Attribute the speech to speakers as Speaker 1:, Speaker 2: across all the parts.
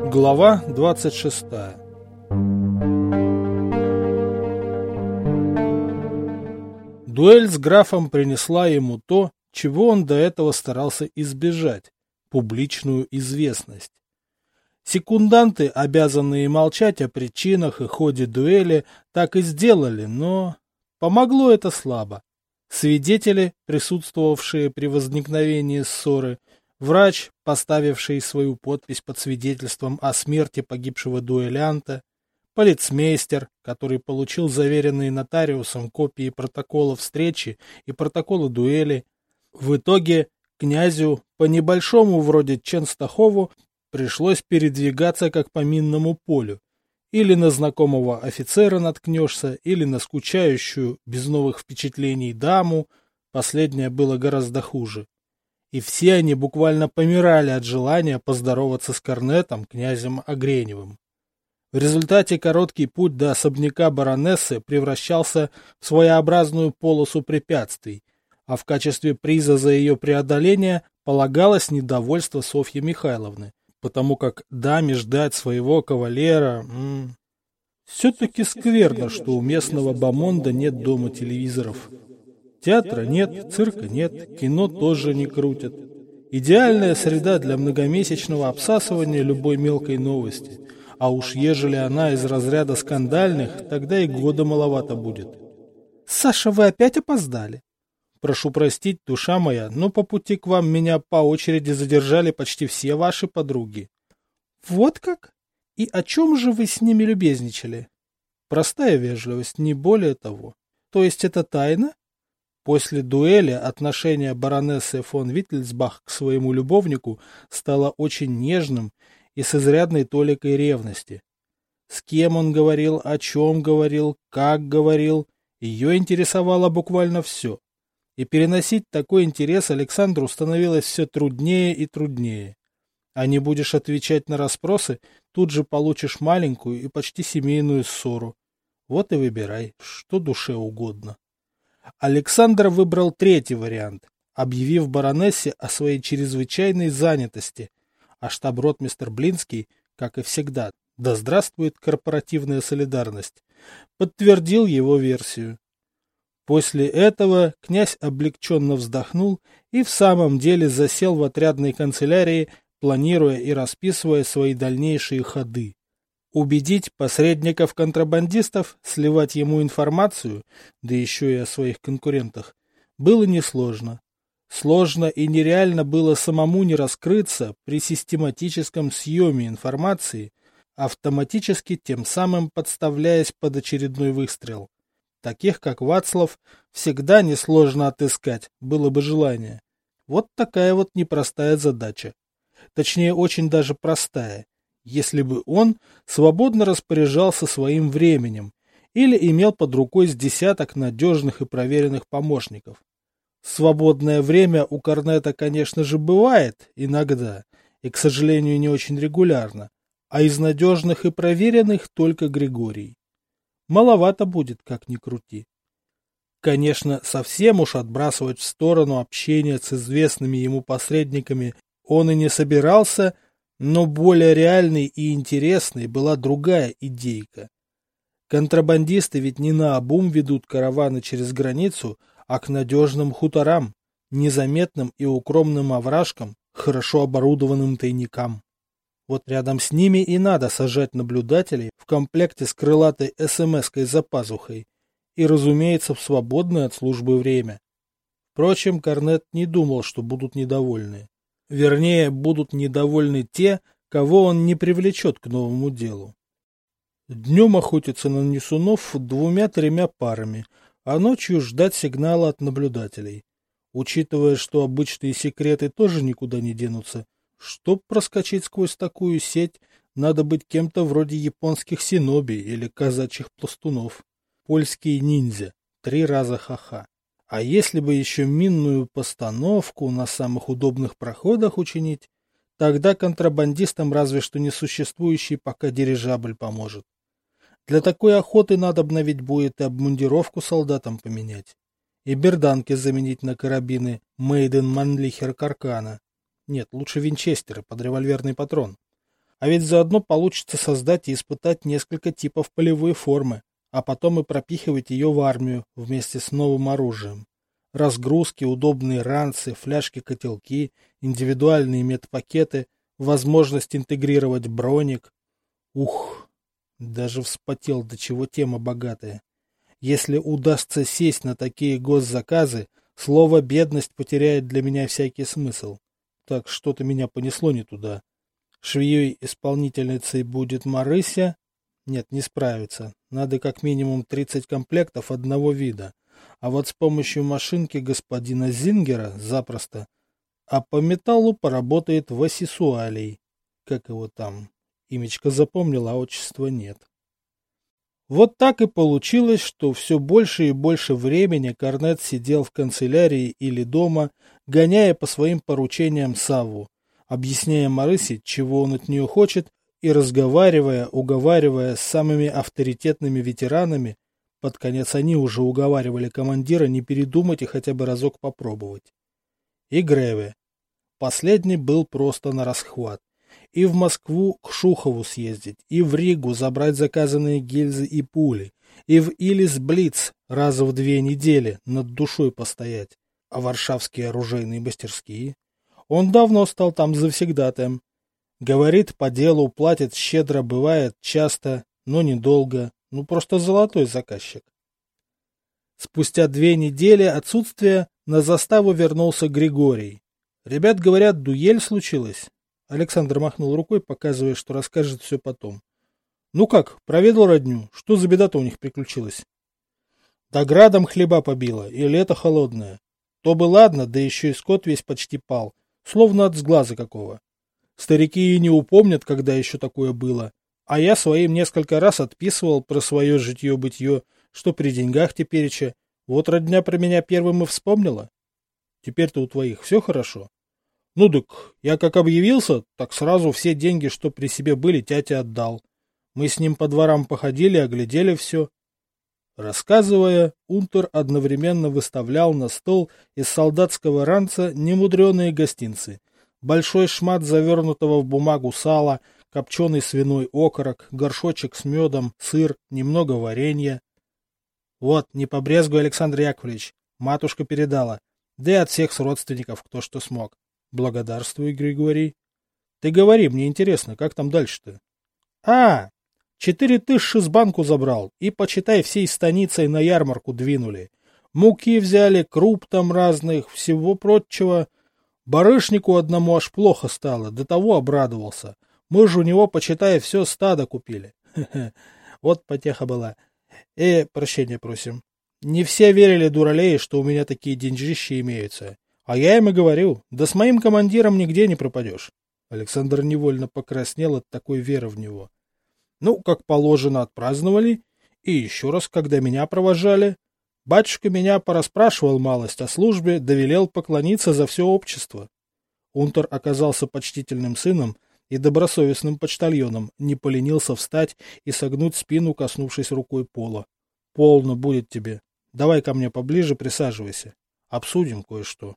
Speaker 1: Глава 26. Дуэль с графом принесла ему то, чего он до этого старался избежать – публичную известность. Секунданты, обязанные молчать о причинах и ходе дуэли, так и сделали, но помогло это слабо. Свидетели, присутствовавшие при возникновении ссоры, врач, поставивший свою подпись под свидетельством о смерти погибшего дуэлянта, полицмейстер, который получил заверенные нотариусом копии протокола встречи и протокола дуэли. В итоге князю, по небольшому вроде Ченстахову, пришлось передвигаться как по минному полю. Или на знакомого офицера наткнешься, или на скучающую, без новых впечатлений даму. Последнее было гораздо хуже. И все они буквально помирали от желания поздороваться с корнетом, князем Огреневым. В результате короткий путь до особняка баронессы превращался в своеобразную полосу препятствий, а в качестве приза за ее преодоление полагалось недовольство Софьи Михайловны, потому как даме ждать своего кавалера... Все-таки скверно, что у местного бомонда нет дома телевизоров. Театра нет, цирка нет, кино тоже не крутят. Идеальная среда для многомесячного обсасывания любой мелкой новости. А уж ежели она из разряда скандальных, тогда и года маловато будет. «Саша, вы опять опоздали?» «Прошу простить, душа моя, но по пути к вам меня по очереди задержали почти все ваши подруги». «Вот как? И о чем же вы с ними любезничали?» «Простая вежливость, не более того. То есть это тайна?» После дуэли отношение баронессы фон Виттельсбах к своему любовнику стало очень нежным и с изрядной толикой ревности. С кем он говорил, о чем говорил, как говорил, ее интересовало буквально все. И переносить такой интерес Александру становилось все труднее и труднее. А не будешь отвечать на расспросы, тут же получишь маленькую и почти семейную ссору. Вот и выбирай, что душе угодно. Александр выбрал третий вариант, объявив баронессе о своей чрезвычайной занятости, а штаб-ротмистр Блинский, как и всегда, да здравствует корпоративная солидарность, подтвердил его версию. После этого князь облегченно вздохнул и в самом деле засел в отрядной канцелярии, планируя и расписывая свои дальнейшие ходы. Убедить посредников-контрабандистов сливать ему информацию, да еще и о своих конкурентах, было несложно. Сложно и нереально было самому не раскрыться при систематическом съеме информации, автоматически тем самым подставляясь под очередной выстрел. Таких, как Вацлав, всегда несложно отыскать, было бы желание. Вот такая вот непростая задача. Точнее, очень даже простая, если бы он свободно распоряжался своим временем или имел под рукой с десяток надежных и проверенных помощников. Свободное время у Корнета, конечно же, бывает иногда, и, к сожалению, не очень регулярно, а из надежных и проверенных только Григорий. Маловато будет, как ни крути. Конечно, совсем уж отбрасывать в сторону общения с известными ему посредниками он и не собирался, но более реальной и интересной была другая идейка. Контрабандисты ведь не наобум ведут караваны через границу, а к надежным хуторам, незаметным и укромным овражкам, хорошо оборудованным тайникам. Вот рядом с ними и надо сажать наблюдателей в комплекте с крылатой СМС-кой за пазухой и, разумеется, в свободное от службы время. Впрочем, Корнет не думал, что будут недовольны. Вернее, будут недовольны те, кого он не привлечет к новому делу. Днем охотиться на несунов 2-3 парами, а ночью ждать сигнала от наблюдателей. Учитывая, что обычные секреты тоже никуда не денутся, чтоб проскочить сквозь такую сеть, надо быть кем-то вроде японских синоби или казачьих пластунов. Польские ниндзя. 3 раза ха-ха. А если бы еще минную постановку на самых удобных проходах учинить, тогда контрабандистам разве что несуществующий пока дирижабль поможет. Для такой охоты надо обновить будет и обмундировку солдатам поменять. И берданки заменить на карабины Мейден Манлихер Каркана. Нет, лучше винчестеры под револьверный патрон. А ведь заодно получится создать и испытать несколько типов полевой формы, а потом и пропихивать ее в армию вместе с новым оружием. Разгрузки, удобные ранцы, фляжки-котелки, индивидуальные медпакеты, возможность интегрировать броник. Ух, даже вспотел, до чего тема богатая. Если удастся сесть на такие госзаказы, слово «бедность» потеряет для меня всякий смысл. Так что-то меня понесло не туда. Швеей-исполнительницей будет Марыся? Нет, не справится. Надо как минимум 30 комплектов одного вида. А вот с помощью машинки господина Зингера запросто. А по металлу поработает Васисуалий. Как его там? Имечко запомнил, а отчества нет. Вот так и получилось, что все больше и больше времени Корнет сидел в канцелярии или дома, гоняя по своим поручениям Савву, объясняя Марысе, чего он от нее хочет, и разговаривая, уговаривая с самыми авторитетными ветеранами, под конец они уже уговаривали командира не передумать и хотя бы разок попробовать. И Греве. Последний был просто на расхват. И в Москву к Шухову съездить, и в Ригу забрать заказанные гильзы и пули, и в Илис-Блиц раза в 2 недели над душой постоять. А варшавские оружейные мастерские? Он давно стал там завсегдатаем. Говорит, по делу платит щедро, бывает, часто, но недолго. Ну, просто золотой заказчик. Спустя 2 недели отсутствия на заставу вернулся Григорий. Ребят говорят, дуэль случилась. Александр махнул рукой, показывая, что расскажет все потом. Ну как, проведал родню? Что за беда-то у них приключилась? Да градом хлеба побило, и лето холодное. То бы ладно, да еще и скот весь почти пал, словно от сглаза какого. Старики и не упомнят, когда еще такое было. А я своим несколько раз отписывал про свое житье-бытье, что при деньгах тепереча. Вот родня про меня первым и вспомнила. Теперь-то у твоих все хорошо? Ну так, я как объявился, так сразу все деньги, что при себе были, тяте отдал. Мы с ним по дворам походили, оглядели все. Рассказывая, Унтер одновременно выставлял на стол из солдатского ранца немудреные гостинцы. Большой шмат завернутого в бумагу сала, копченый свиной окорок, горшочек с медом, сыр, немного варенья. Вот, не побрезгуй, Александр Яковлевич, матушка передала, да и от всех родственников, кто что смог. Благодарствую, Григорий. Ты говори, мне интересно, как там дальше-то? 4000 с банку забрал, и, почитай, всей станицей на ярмарку двинули. Муки взяли, круп там разных, всего прочего. Барышнику одному аж плохо стало, до того обрадовался. Мы же у него, почитай, все стадо купили. Вот потеха была. Прощения просим. Не все верили, дуралеи, что у меня такие деньжищи имеются. А я им и говорю, да с моим командиром нигде не пропадешь. Александр невольно покраснел от такой веры в него. Ну, как положено, отпраздновали. И еще раз, когда меня провожали. Батюшка меня порасспрашивал малость о службе, довелел поклониться за все общество. Унтер оказался почтительным сыном и добросовестным почтальоном, не поленился встать и согнуть спину, коснувшись рукой пола. Полно будет тебе. Давай ко мне поближе, присаживайся. Обсудим кое-что.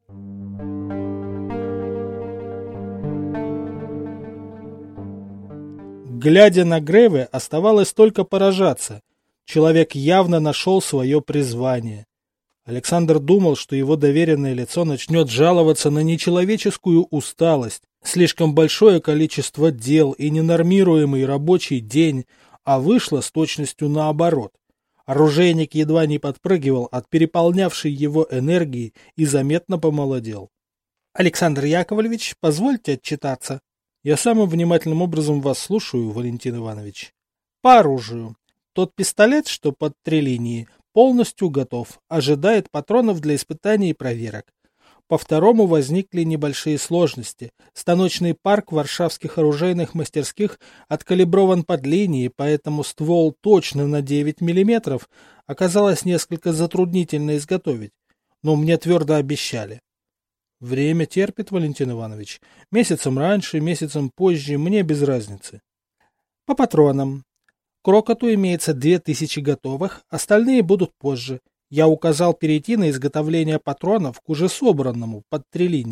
Speaker 1: Глядя на Греве, оставалось только поражаться. Человек явно нашел свое призвание. Александр думал, что его доверенное лицо начнет жаловаться на нечеловеческую усталость, слишком большое количество дел и ненормируемый рабочий день, а вышло с точностью наоборот. Оружейник едва не подпрыгивал от переполнявшей его энергии и заметно помолодел. — Александр Яковлевич, позвольте отчитаться. — Я самым внимательным образом вас слушаю, Валентин Иванович. — По оружию. Тот пистолет, что под 3 линии, полностью готов, ожидает патронов для испытаний и проверок. По второму возникли небольшие сложности. Станочный парк варшавских оружейных мастерских откалиброван под линией, поэтому ствол точно на 9 мм оказалось несколько затруднительно изготовить. Но мне твердо обещали. Время терпит, Валентин Иванович. Месяцем раньше, месяцем позже, мне без разницы. По патронам. К рокоту имеется 2000 готовых, остальные будут позже. Я указал перейти на изготовление патронов к уже собранному под 3 линии.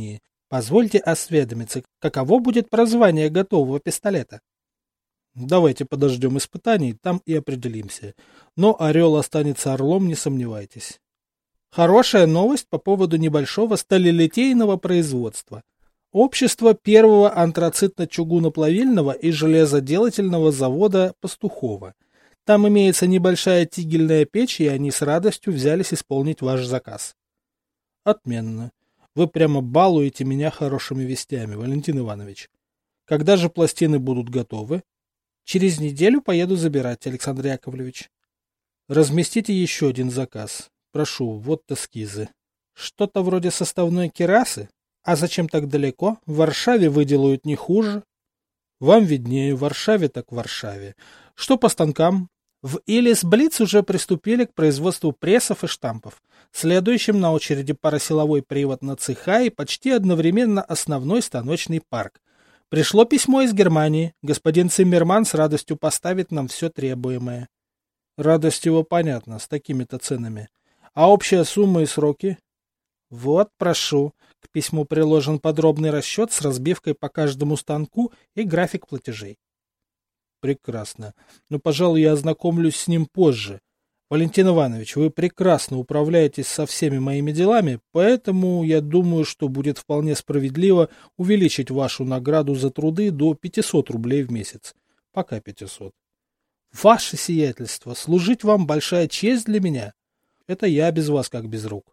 Speaker 1: Позвольте осведомиться, каково будет прозвание готового пистолета? Давайте подождем испытаний, там и определимся. Но орел останется орлом, не сомневайтесь. Хорошая новость по поводу небольшого сталелитейного производства. Общество первого антрацитно-чугуноплавильного и железоделательного завода Пастухова. Там имеется небольшая тигельная печь, и они с радостью взялись исполнить ваш заказ. Отменно. Вы прямо балуете меня хорошими вестями, Валентин Иванович. Когда же пластины будут готовы? Через неделю поеду забирать, Александр Яковлевич. Разместите еще один заказ. Прошу, вот эскизы. Что-то вроде составной кирасы? А зачем так далеко? В Варшаве выделают не хуже. Вам виднее, в Варшаве так в Варшаве. Что по станкам? В Илис Блиц уже приступили к производству прессов и штампов. Следующим на очереди паросиловой привод на цеха и почти одновременно основной станочный парк. Пришло письмо из Германии. Господин Циммерман с радостью поставит нам все требуемое. Радость его понятна, с такими-то ценами. А общая сумма и сроки? Вот, прошу. К письму приложен подробный расчет с разбивкой по каждому станку и график платежей. Прекрасно. Но, пожалуй, я ознакомлюсь с ним позже. Валентин Иванович, вы прекрасно управляетесь со всеми моими делами, поэтому я думаю, что будет вполне справедливо увеличить вашу награду за труды до 500 рублей в месяц. Пока 500. Ваше сиятельство, служить вам большая честь для меня. Это я без вас как без рук.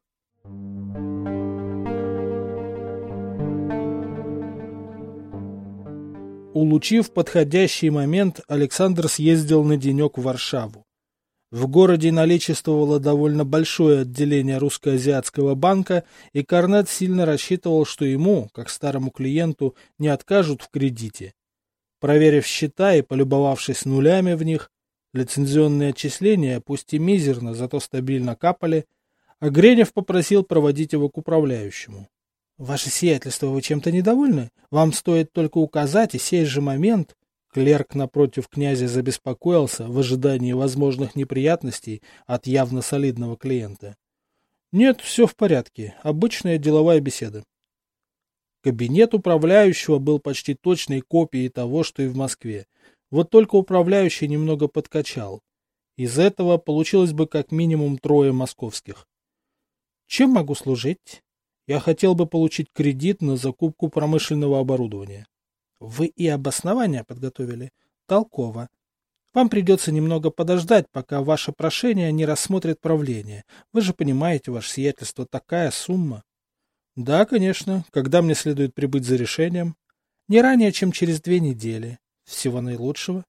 Speaker 1: Улучив подходящий момент, Александр съездил на денек в Варшаву. В городе наличествовало довольно большое отделение русско-азиатского банка, и Корнет сильно рассчитывал, что ему, как старому клиенту, не откажут в кредите. Проверив счета и полюбовавшись нулями в них, лицензионные отчисления, пусть и мизерно, зато стабильно капали, Гренев попросил проводить его к управляющему. «Ваше сиятельство, вы чем-то недовольны? Вам стоит только указать, и сей же момент...» Клерк напротив князя забеспокоился в ожидании возможных неприятностей от явно солидного клиента. «Нет, все в порядке. Обычная деловая беседа». Кабинет управляющего был почти точной копией того, что и в Москве. Вот только управляющий немного подкачал. Из этого получилось бы как минимум 3 московских. «Чем могу служить?» Я хотел бы получить кредит на закупку промышленного оборудования. Вы и обоснования подготовили? Толково. Вам придется немного подождать, пока ваше прошение не рассмотрит правление. Вы же понимаете, ваше сиятельство, такая сумма. Да, конечно. Когда мне следует прибыть за решением? Не ранее, чем через 2 недели. Всего наилучшего.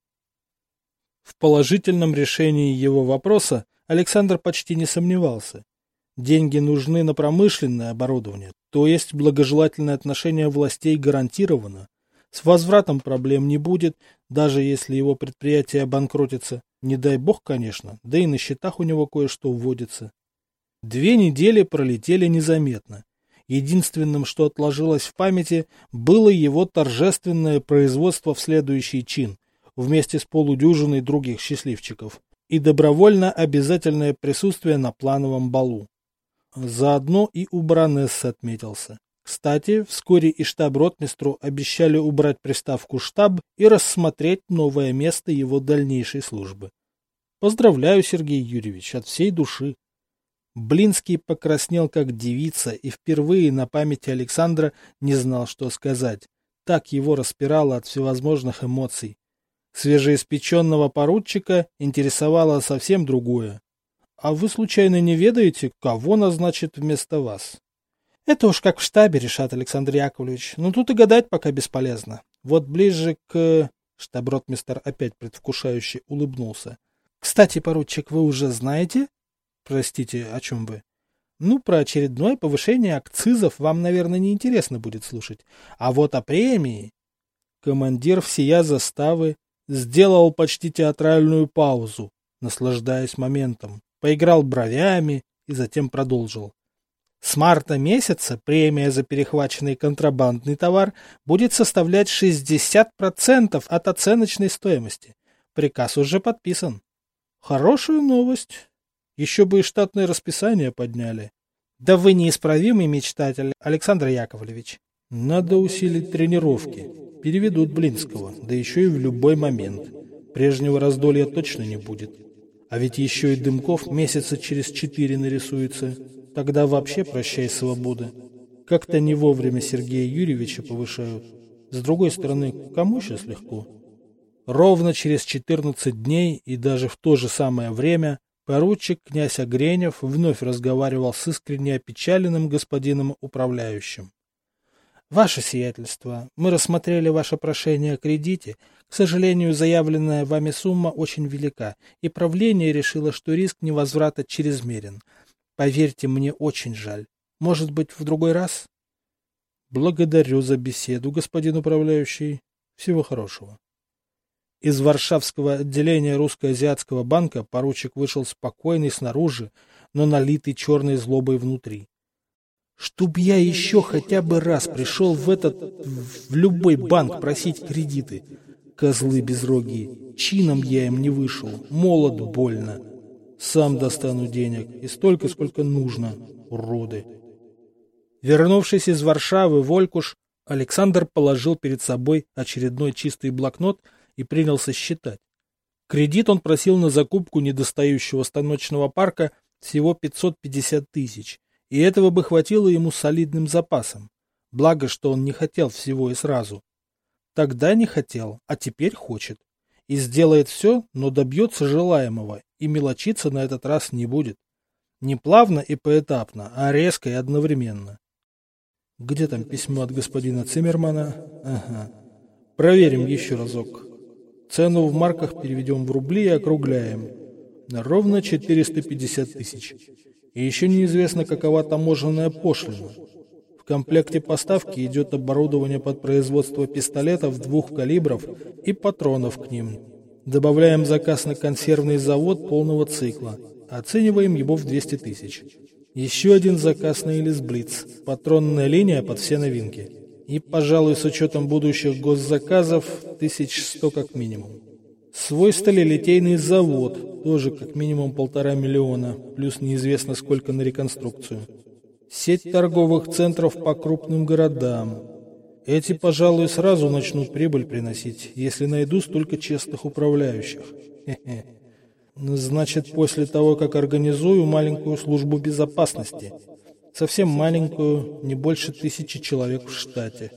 Speaker 1: В положительном решении его вопроса Александр почти не сомневался. Деньги нужны на промышленное оборудование, то есть благожелательное отношение властей гарантировано. С возвратом проблем не будет, даже если его предприятие обанкротится. Не дай бог, конечно, да и на счетах у него кое-что вводится. 2 недели пролетели незаметно. Единственным, что отложилось в памяти, было его торжественное производство в следующий чин, вместе с полудюжиной других счастливчиков, и добровольно обязательное присутствие на плановом балу. Заодно и у баронессы отметился. Кстати, вскоре и штаб-ротмистру обещали убрать приставку «штаб» и рассмотреть новое место его дальнейшей службы. Поздравляю, Сергей Юрьевич, от всей души. Блинский покраснел как девица и впервые на памяти Александра не знал, что сказать. Так его распирало от всевозможных эмоций. Свежеиспеченного поручика интересовало совсем другое. А вы случайно не ведаете, кого назначат вместо вас? Это уж как в штабе решат, Александр Яковлевич. Но тут и гадать пока бесполезно. Вот ближе к... Штаб-ротмистр опять предвкушающе улыбнулся. Кстати, поручик, вы уже знаете? Простите, о чем вы? Ну, про очередное повышение акцизов вам, наверное, не интересно будет слушать. А вот о премии... Командир всея заставы сделал почти театральную паузу, наслаждаясь моментом. Поиграл бровями и затем продолжил. С марта месяца премия за перехваченный контрабандный товар будет составлять 60% от оценочной стоимости. Приказ уже подписан. Хорошая новость. Еще бы и штатное расписание подняли. Да вы неисправимый мечтатель, Александр Яковлевич. Надо усилить тренировки. Переведут Блинского, да еще и в любой момент. Прежнего раздолья точно не будет. А ведь еще и Дымков месяца через 4 нарисуется. Тогда вообще прощай свобода. Как-то не вовремя Сергея Юрьевича повышают. С другой стороны, кому сейчас легко? Ровно через 14 дней и даже в то же самое время поручик князь Огренев вновь разговаривал с искренне опечаленным господином управляющим. «Ваше сиятельство, мы рассмотрели ваше прошение о кредите. К сожалению, заявленная вами сумма очень велика, и правление решило, что риск невозврата чрезмерен. Поверьте, мне очень жаль. Может быть, в другой раз?» «Благодарю за беседу, господин управляющий. Всего хорошего». Из Варшавского отделения Русско-Азиатского банка поручик вышел спокойный снаружи, но налитый черной злобой внутри. «Чтоб я еще хотя бы раз пришел в любой банк просить кредиты. Козлы безрогие, чином я им не вышел, молод больно. Сам достану денег, и столько, сколько нужно, уроды». Вернувшись из Варшавы в Олькуш, Александр положил перед собой очередной чистый блокнот и принялся считать. Кредит он просил на закупку недостающего станочного парка всего 550 тысяч, и этого бы хватило ему солидным запасом. Благо, что он не хотел всего и сразу. Тогда не хотел, а теперь хочет. И сделает все, но добьется желаемого, и мелочиться на этот раз не будет. Не плавно и поэтапно, а резко и одновременно. Где там письмо от господина Циммермана? Ага. Проверим еще разок. Цену в марках переведем в рубли и округляем. Ровно 450 тысяч. И еще неизвестно, какова таможенная пошлина. В комплекте поставки идет оборудование под производство пистолетов 2 калибров и патронов к ним. Добавляем заказ на консервный завод полного цикла. Оцениваем его в 200 тысяч. Еще один заказ на Элисблиц. Патронная линия под все новинки. И, пожалуй, с учетом будущих госзаказов, 1100 как минимум. Свой сталелитейный завод, тоже как минимум 1,5 миллиона, плюс неизвестно сколько на реконструкцию. Сеть торговых центров по крупным городам. Эти, пожалуй, сразу начнут прибыль приносить, если найду столько честных управляющих. Хе-хе. Значит, после того, как организую маленькую службу безопасности. Совсем маленькую, не больше 1000 человек в штате.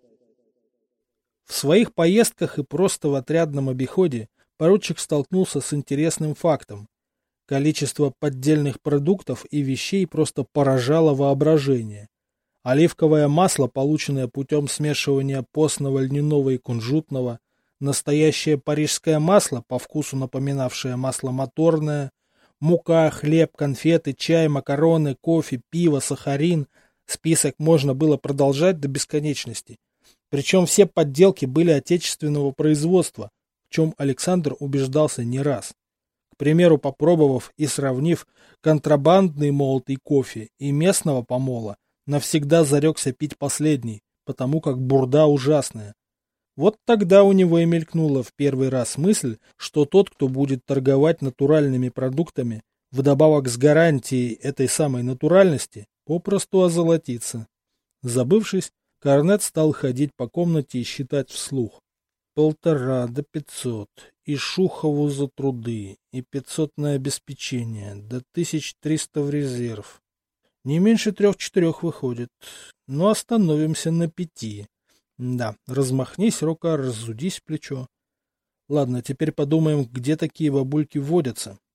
Speaker 1: В своих поездках и просто в отрядном обиходе поручик столкнулся с интересным фактом. Количество поддельных продуктов и вещей просто поражало воображение. Оливковое масло, полученное путем смешивания постного, льняного и кунжутного, настоящее парижское масло, по вкусу напоминавшее масло моторное, мука, хлеб, конфеты, чай, макароны, кофе, пиво, сахарин. Список можно было продолжать до бесконечности. Причем все подделки были отечественного производства, в чем Александр убеждался не раз. К примеру, попробовав и сравнив контрабандный молотый кофе и местного помола, навсегда зарекся пить последний, потому как бурда ужасная. Вот тогда у него и мелькнула в первый раз мысль, что тот, кто будет торговать натуральными продуктами, вдобавок с гарантией этой самой натуральности, попросту озолотится. Забывшись, Корнет стал ходить по комнате и считать вслух. 1,5 до 500, и Шухову за труды, и 500 на обеспечение, до 1300 в резерв. Не меньше 3-4 выходит, но остановимся на 5. Да, размахнись рука, разудись плечо. Ладно, теперь подумаем, где такие бабульки водятся.